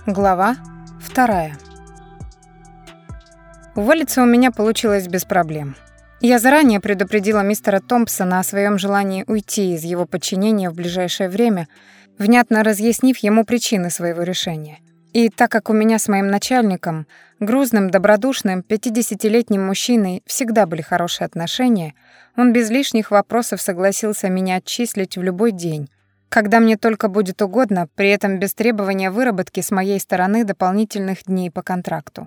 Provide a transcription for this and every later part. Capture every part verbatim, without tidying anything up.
Глава вторая. Уволиться у меня получилось без проблем. Я заранее предупредила мистера Томпсона о своем желании уйти из его подчинения в ближайшее время, внятно разъяснив ему причины своего решения. И так как у меня с моим начальником, грузным, добродушным, пятидесятилетним мужчиной, всегда были хорошие отношения, он без лишних вопросов согласился меня отчислить в любой день, когда мне только будет угодно, при этом без требования выработки с моей стороны дополнительных дней по контракту.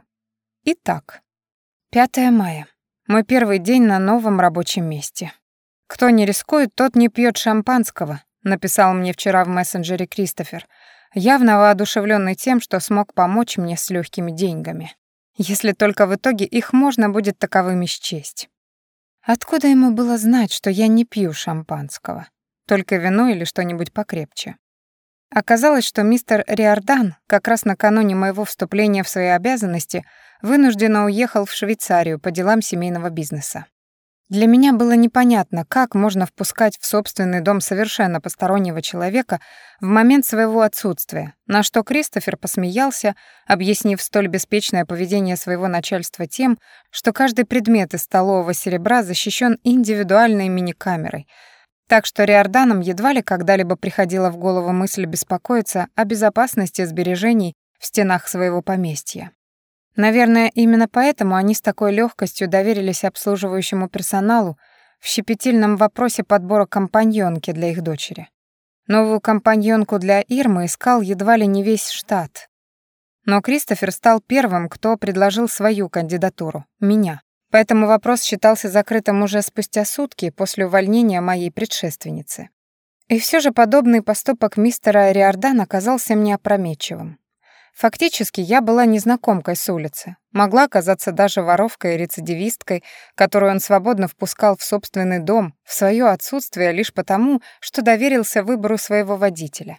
Итак, пятое мая. Мой первый день на новом рабочем месте. «Кто не рискует, тот не пьет шампанского», написал мне вчера в мессенджере Кристофер, явно воодушевленный тем, что смог помочь мне с легкими деньгами. Если только в итоге их можно будет таковыми счесть. Откуда ему было знать, что я не пью шампанского? Только вино или что-нибудь покрепче. Оказалось, что мистер Риордан как раз накануне моего вступления в свои обязанности вынужденно уехал в Швейцарию по делам семейного бизнеса. Для меня было непонятно, как можно впускать в собственный дом совершенно постороннего человека в момент своего отсутствия, на что Кристофер посмеялся, объяснив столь беспечное поведение своего начальства тем, что каждый предмет из столового серебра защищен индивидуальной мини-камерой, так что Риорданам едва ли когда-либо приходила в голову мысль беспокоиться о безопасности сбережений в стенах своего поместья. Наверное, именно поэтому они с такой легкостью доверились обслуживающему персоналу в щепетильном вопросе подбора компаньонки для их дочери. Новую компаньонку для Ирмы искал едва ли не весь штат. Но Кристофер стал первым, кто предложил свою кандидатуру — меня. Поэтому вопрос считался закрытым уже спустя сутки после увольнения моей предшественницы. И все же подобный поступок мистера Риордана оказался мне опрометчивым. Фактически я была незнакомкой с улицы, могла оказаться даже воровкой и рецидивисткой, которую он свободно впускал в собственный дом в свое отсутствие лишь потому, что доверился выбору своего водителя.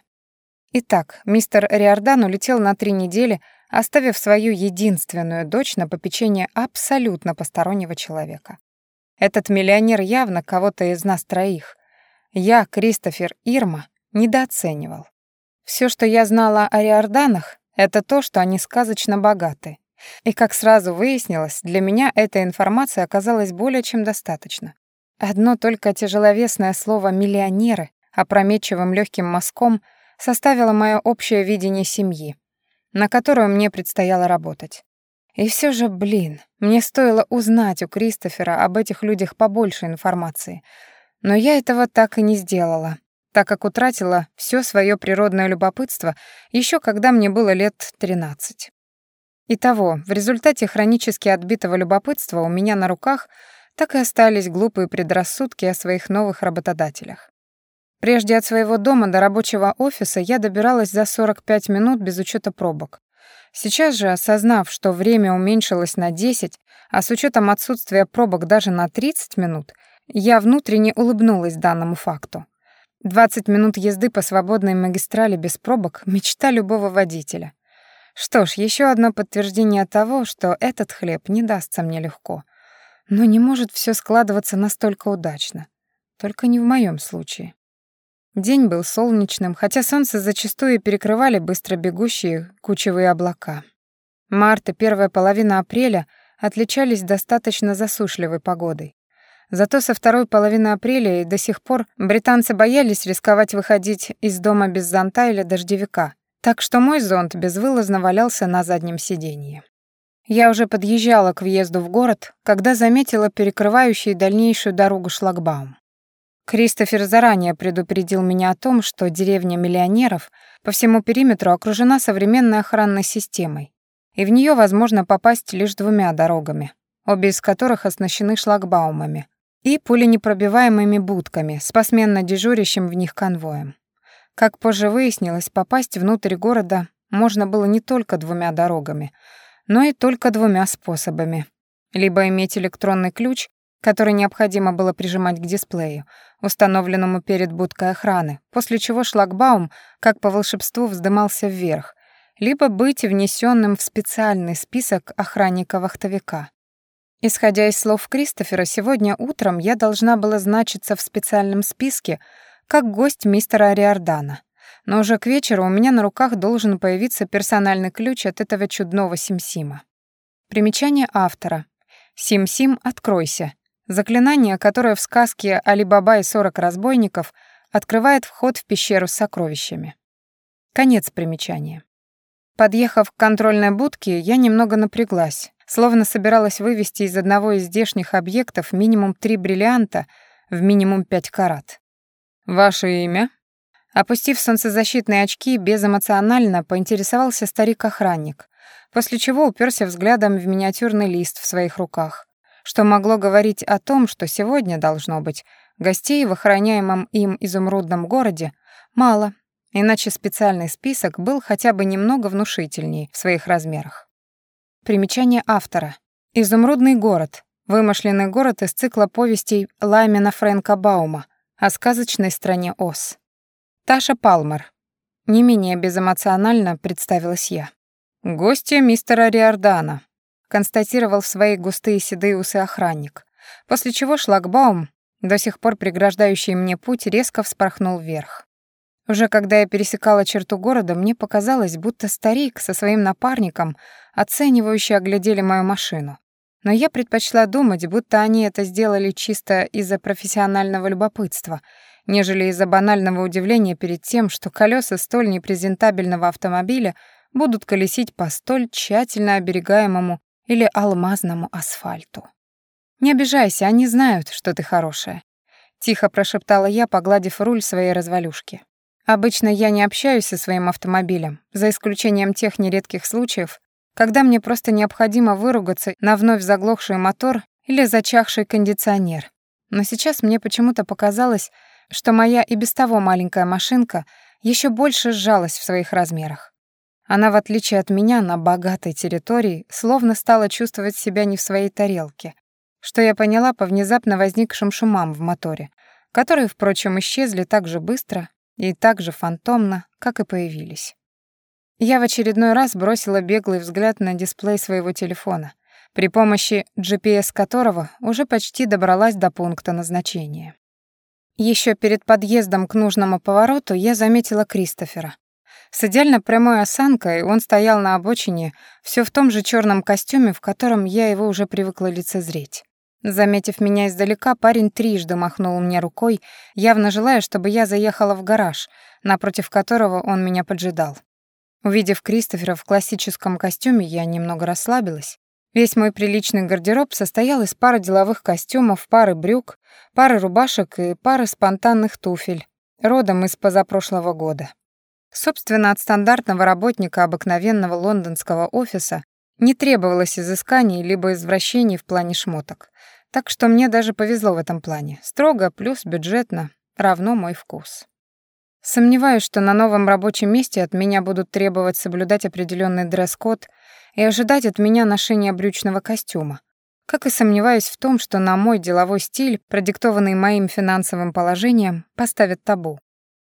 Итак, мистер Риордан улетел на три недели, оставив свою единственную дочь на попечение абсолютно постороннего человека. Этот миллионер явно кого-то из нас троих, я, Кристофер, Ирма, недооценивал. Все, что я знала о Риорданах, это то, что они сказочно богаты. И, как сразу выяснилось, для меня эта информация оказалась более чем достаточно. Одно только тяжеловесное слово «миллионеры» опрометчивым легким мазком составило мое общее видение семьи, на которую мне предстояло работать. И все же, блин, мне стоило узнать у Кристофера об этих людях побольше информации. Но я этого так и не сделала, так как утратила все свое природное любопытство еще когда мне было лет тринадцать. Итого, в результате хронически отбитого любопытства у меня на руках так и остались глупые предрассудки о своих новых работодателях. Прежде от своего дома до рабочего офиса я добиралась за сорок пять минут без учета пробок. Сейчас же, осознав, что время уменьшилось на десять, а с учетом отсутствия пробок даже на тридцать минут, я внутренне улыбнулась данному факту. двадцать минут езды по свободной магистрали без пробок — мечта любого водителя. Что ж, еще одно подтверждение того, что этот хлеб не дастся мне легко. Но не может все складываться настолько удачно. Только не в моем случае. День был солнечным, хотя солнце зачастую перекрывали быстро бегущие кучевые облака. Март и первая половина апреля отличались достаточно засушливой погодой. Зато со второй половины апреля и до сих пор британцы боялись рисковать выходить из дома без зонта или дождевика, так что мой зонт безвылазно валялся на заднем сиденье. Я уже подъезжала к въезду в город, когда заметила перекрывающий дальнейшую дорогу шлагбаум. Кристофер заранее предупредил меня о том, что деревня миллионеров по всему периметру окружена современной охранной системой, и в нее возможно попасть лишь двумя дорогами, обе из которых оснащены шлагбаумами и пуленепробиваемыми будками с посменно дежурящим в них конвоем. Как позже выяснилось, попасть внутрь города можно было не только двумя дорогами, но и только двумя способами. Либо иметь электронный ключ, который необходимо было прижимать к дисплею, установленному перед будкой охраны, после чего шлагбаум, как по волшебству, вздымался вверх, либо быть внесенным в специальный список охранника-вахтовика. Исходя из слов Кристофера, сегодня утром я должна была значиться в специальном списке как гость мистера Риордана. но уже к вечеру у меня на руках должен появиться персональный ключ от этого чудного Сим-Сима. Примечание автора. «Сим-Сим, откройся». Заклинание, которое в сказке «Али-Баба и сорок разбойников» открывает вход в пещеру с сокровищами. Конец примечания. Подъехав к контрольной будке, я немного напряглась, словно собиралась вывести из одного из здешних объектов минимум три бриллианта в минимум пять карат. «Ваше имя?» Опустив солнцезащитные очки, безэмоционально поинтересовался старик-охранник, после чего уперся взглядом в миниатюрный лист в своих руках, что могло говорить о том, что сегодня, должно быть, гостей в охраняемом им изумрудном городе мало, иначе специальный список был хотя бы немного внушительней в своих размерах. Примечание автора. «Изумрудный город» — вымышленный город из цикла повестей Лаймена Фрэнка Баума о сказочной стране Оз. Таша Палмер. Не менее безэмоционально представилась я. «Гостья мистера Риордана», — констатировал в свои густые седые усы охранник, после чего шлагбаум, до сих пор преграждающий мне путь, резко вспорхнул вверх. Уже когда я пересекала черту города, мне показалось, будто старик со своим напарником оценивающе оглядели мою машину. Но я предпочла думать, будто они это сделали чисто из-за профессионального любопытства, нежели из-за банального удивления перед тем, что колеса столь непрезентабельного автомобиля будут колесить по столь тщательно оберегаемому или алмазному асфальту. «Не обижайся, они знают, что ты хорошая», — тихо прошептала я, погладив руль своей развалюшки. Обычно я не общаюсь со своим автомобилем, за исключением тех нередких случаев, когда мне просто необходимо выругаться на вновь заглохший мотор или зачахший кондиционер. Но сейчас мне почему-то показалось, что моя и без того маленькая машинка еще больше сжалась в своих размерах. Она, в отличие от меня, на богатой территории, словно стала чувствовать себя не в своей тарелке, что я поняла по внезапно возникшим шумам в моторе, которые, впрочем, исчезли так же быстро и так же фантомно, как и появились. Я в очередной раз бросила беглый взгляд на дисплей своего телефона, при помощи джи пи эс которого уже почти добралась до пункта назначения. Еще перед подъездом к нужному повороту я заметила Кристофера. С идеально прямой осанкой он стоял на обочине, все в том же черном костюме, в котором я его уже привыкла лицезреть. Заметив меня издалека, парень трижды махнул мне рукой, явно желая, чтобы я заехала в гараж, напротив которого он меня поджидал. Увидев Кристофера в классическом костюме, я немного расслабилась. Весь мой приличный гардероб состоял из пары деловых костюмов, пары брюк, пары рубашек и пары спонтанных туфель, родом из позапрошлого года. Собственно, от стандартного работника обыкновенного лондонского офиса не требовалось изысканий либо извращений в плане шмоток. Так что мне даже повезло в этом плане. Строго плюс бюджетно равно мой вкус. Сомневаюсь, что на новом рабочем месте от меня будут требовать соблюдать определенный дресс-код и ожидать от меня ношения брючного костюма. Как и сомневаюсь в том, что на мой деловой стиль, продиктованный моим финансовым положением, поставят табу.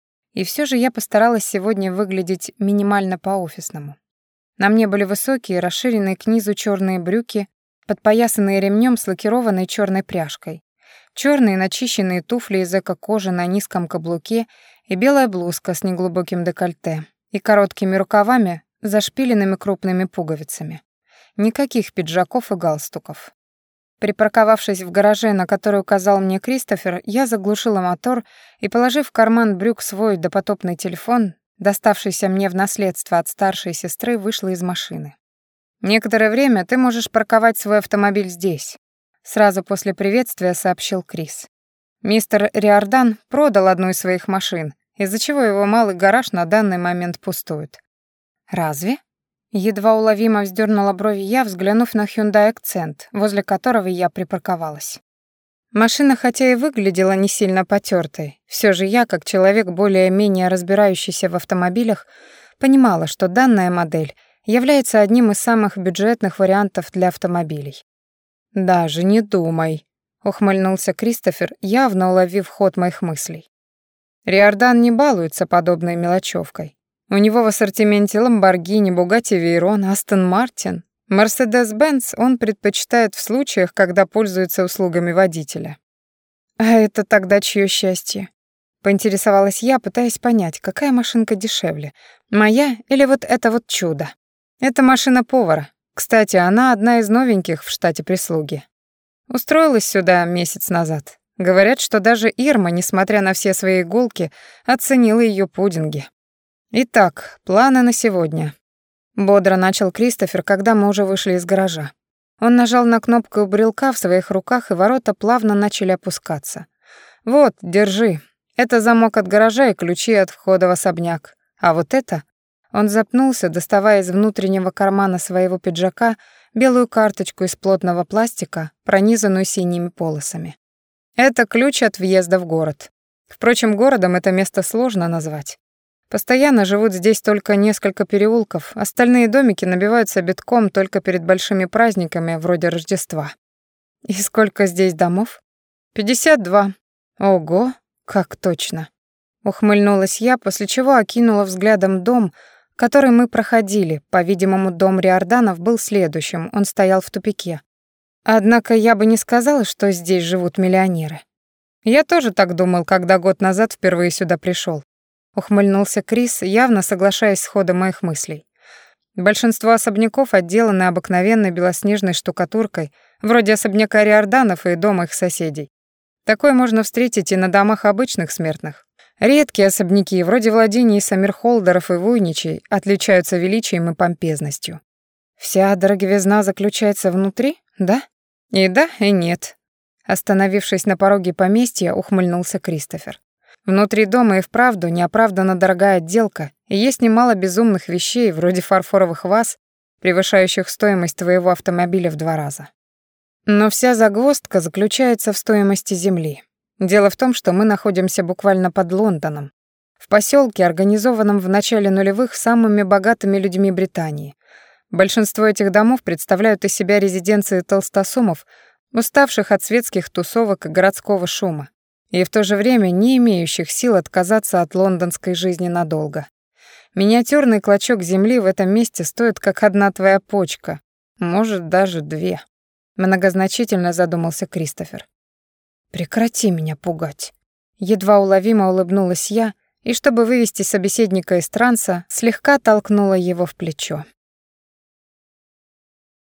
И все же я постаралась сегодня выглядеть минимально по-офисному. На мне были высокие, расширенные к низу черные брюки, подпоясанные ремнем с лакированной черной пряжкой, черные начищенные туфли из эко-кожи на низком каблуке и белая блузка с неглубоким декольте и короткими рукавами, зашпиленными крупными пуговицами. Никаких пиджаков и галстуков. Припарковавшись в гараже, на который указал мне Кристофер, я заглушила мотор и, положив в карман брюк свой допотопный телефон, доставшийся мне в наследство от старшей сестры, вышла из машины. «Некоторое время ты можешь парковать свой автомобиль здесь», — сразу после приветствия сообщил Крис. «Мистер Риордан продал одну из своих машин, из-за чего его малый гараж на данный момент пустует». «Разве?» Едва уловимо вздернула брови я, взглянув на Hyundai Accent, возле которого я припарковалась. Машина хотя и выглядела не сильно потёртой, всё же я, как человек более-менее разбирающийся в автомобилях, понимала, что данная модель является одним из самых бюджетных вариантов для автомобилей. «Даже не думай», — ухмыльнулся Кристофер, явно уловив ход моих мыслей. «Риордан не балуется подобной мелочевкой. У него в ассортименте Lamborghini, Bugatti Veyron, Aston Martin, Mercedes-Benz он предпочитает в случаях, когда пользуется услугами водителя». «А это тогда чье счастье?» Поинтересовалась я, пытаясь понять, какая машинка дешевле, моя или вот это вот чудо. Это машина повара. Кстати, она одна из новеньких в штате прислуги. Устроилась сюда месяц назад. Говорят, что даже Ирма, несмотря на все свои иголки, оценила ее пудинги. Итак, планы на сегодня. Бодро начал Кристофер, когда мы уже вышли из гаража. Он нажал на кнопку брелка в своих руках, и ворота плавно начали опускаться. «Вот, держи. Это замок от гаража и ключи от входа в особняк. А вот это...» Он запнулся, доставая из внутреннего кармана своего пиджака белую карточку из плотного пластика, пронизанную синими полосами. «Это ключ от въезда в город. Впрочем, городом это место сложно назвать. Постоянно живут здесь только несколько переулков, остальные домики набиваются битком только перед большими праздниками, вроде Рождества. И сколько здесь домов? пятьдесят два. Ого, как точно. Ухмыльнулась я, после чего окинула взглядом дом, который мы проходили. По-видимому, дом Риорданов был следующим, он стоял в тупике. Однако я бы не сказала, что здесь живут миллионеры. Я тоже так думал, когда год назад впервые сюда пришел. Ухмыльнулся Крис, явно соглашаясь с ходом моих мыслей. Большинство особняков отделаны обыкновенной белоснежной штукатуркой, вроде особняка Риорданов и дома их соседей. Такое можно встретить и на домах обычных смертных. Редкие особняки, вроде владений Саммерхолдеров и Вуйничей, отличаются величием и помпезностью. Вся дороговизна заключается внутри, да? И да, и нет. Остановившись на пороге поместья, ухмыльнулся Кристофер. Внутри дома и вправду неоправданно дорогая отделка, и есть немало безумных вещей, вроде фарфоровых ваз, превышающих стоимость твоего автомобиля в два раза. Но вся загвоздка заключается в стоимости земли. Дело в том, что мы находимся буквально под Лондоном, в поселке, организованном в начале нулевых самыми богатыми людьми Британии. Большинство этих домов представляют из себя резиденции толстосумов, уставших от светских тусовок и городского шума, и в то же время не имеющих сил отказаться от лондонской жизни надолго. Миниатюрный клочок земли в этом месте стоит как одна твоя почка, может, даже две. Многозначительно задумался Кристофер. «Прекрати меня пугать». Едва уловимо улыбнулась я, и, чтобы вывести собеседника из транса, слегка толкнула его в плечо.